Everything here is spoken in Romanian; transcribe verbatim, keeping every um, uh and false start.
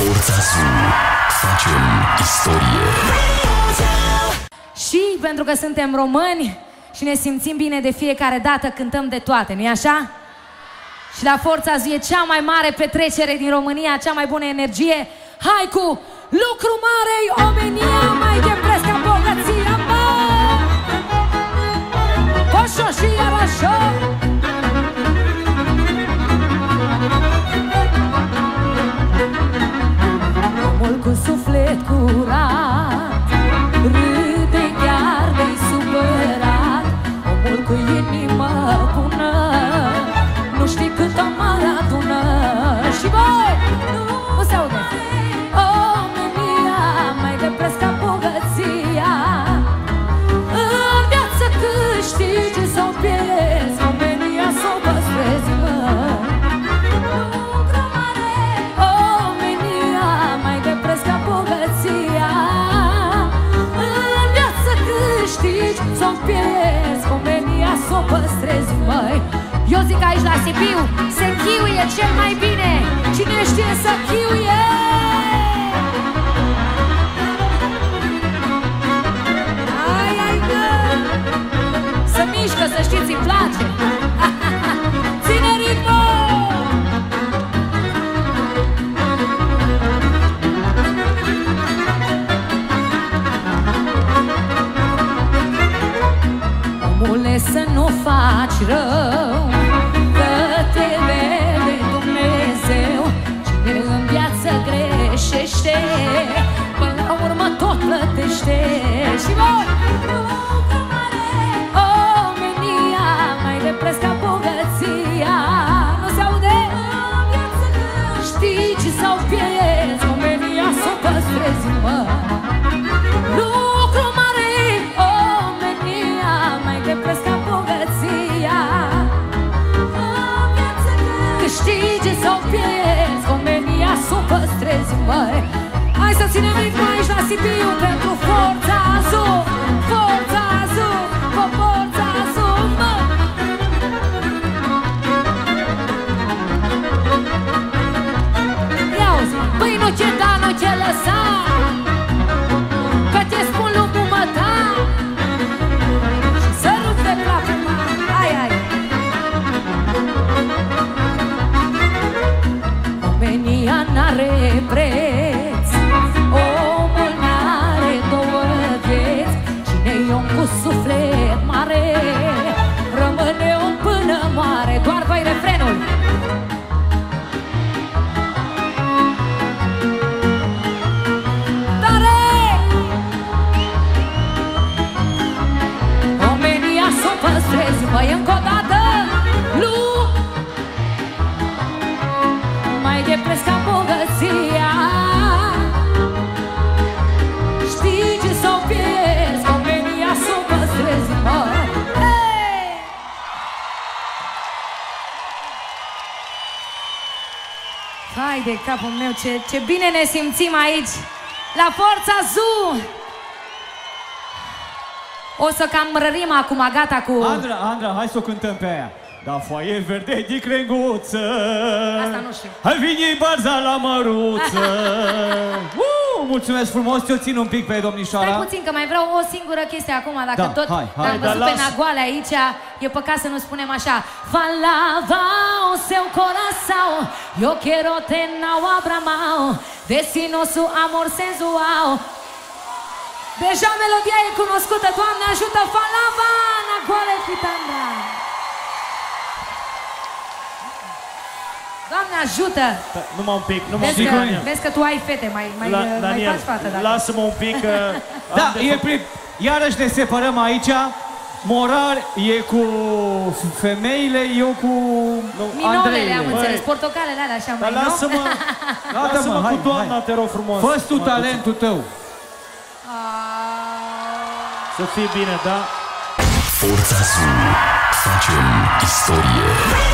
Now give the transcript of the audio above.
Forța Zoo. Facem istorie. Și pentru că suntem români și ne simțim bine de fiecare dată, cântăm de toate, nu-i așa? Și la Forța Zoo e cea mai mare petrecere din România, cea mai bună energie. Hai cu lucru mare, omenia mai de preț ca bogăția, mă! Așa și iar așa! Omul cu suflet curat râde chiar de-i supărat. Omul cu inimă bună nu știi cât amar adună. Și voi, nu se aude. Omenia mai de preț ca bogăția. În viață câștigi sau pierzi, omenia s-o păstrezi, mă. Omenia mai de preț ca bogăția. În viață câștigi sau pierzi, omenia s-o păstrezi, măi. Eu zic aici la Sibiu, se chiuie cel mai bine. Cine știe să chiuie? Ai, ai, mă! Să mișcă, să știți, îmi place. Ține ritmul! Omule, să nu faci rău, că te vede Dumnezeu. Cine în viață greșește, până la urmă tot plătește. Și voi! Omenia mai de preț ca bogăția. Nu se aude? Știi sau pierzi, omenia s-o păstrezi, mă. Lucru mare, omenia mai de preț ca bogăția. Câștigi sau pierzi, omenia s-o păstrezi, măi. Hai să ținem ritmul aici la Sibiu pentru Forța Zoo. Forța Zoo, pe Forța Zoo, mă. Ia-uzi, băi, nu ce da, nu ce lăsa, că te spun lucrul mă ta. Și să rup de placă, mă. Hai, hai. Omenia n-are preț, omul n-are două vieți. Cine-i om cu suflet mare, rămâne om până moare. Doar voi refrenul. Tare! Omenia s-o păstrezi, măi, încă o dată. Lu mai de preț ca bogăția. Știi sau pierzi, omenia s-o păstrezi, mă. Hey! Hai de capul meu, ce, ce bine ne simțim aici la Forța Zoo. O să cam rărim acum, gata cu... Andra, Andra, hai să o cântăm pe aia. Da, foaie verde de crenguță. Asta nu știu. Hai vine barza la măruță. uh, mulțumesc frumos, ți-o țin un pic pe domnișoara. Stai puțin, că mai vreau o singură chestie acum. Dacă da, tot hai, hai. am văzut Da, pe Nagoale aici, e păcat să nu spunem așa. Falava o seu coração, eu quero ter na obra mal, desse nosso amor sensual. Deja melodia e cunoscută, Doamne ajută, Falava, Nagoale Fitandra. Doamne ajută! Da, numai un pic, numai vezi, un pic. că, vezi că tu ai fete, mai, mai, La, mai Daniel, faci fată. Dacă... lasă-mă un pic. Da, e prim... Iarăși ne separăm aici. Morar e cu femeile, eu cu Minolele, am Andrei. înțeles, portocalele alea așa mai, Dar lasă-mă, lasă-mă cu doamna, te rog frumos. Fă-ți tu talentul tău. Să fii bine, da? Forța Zoo. Facem istorie.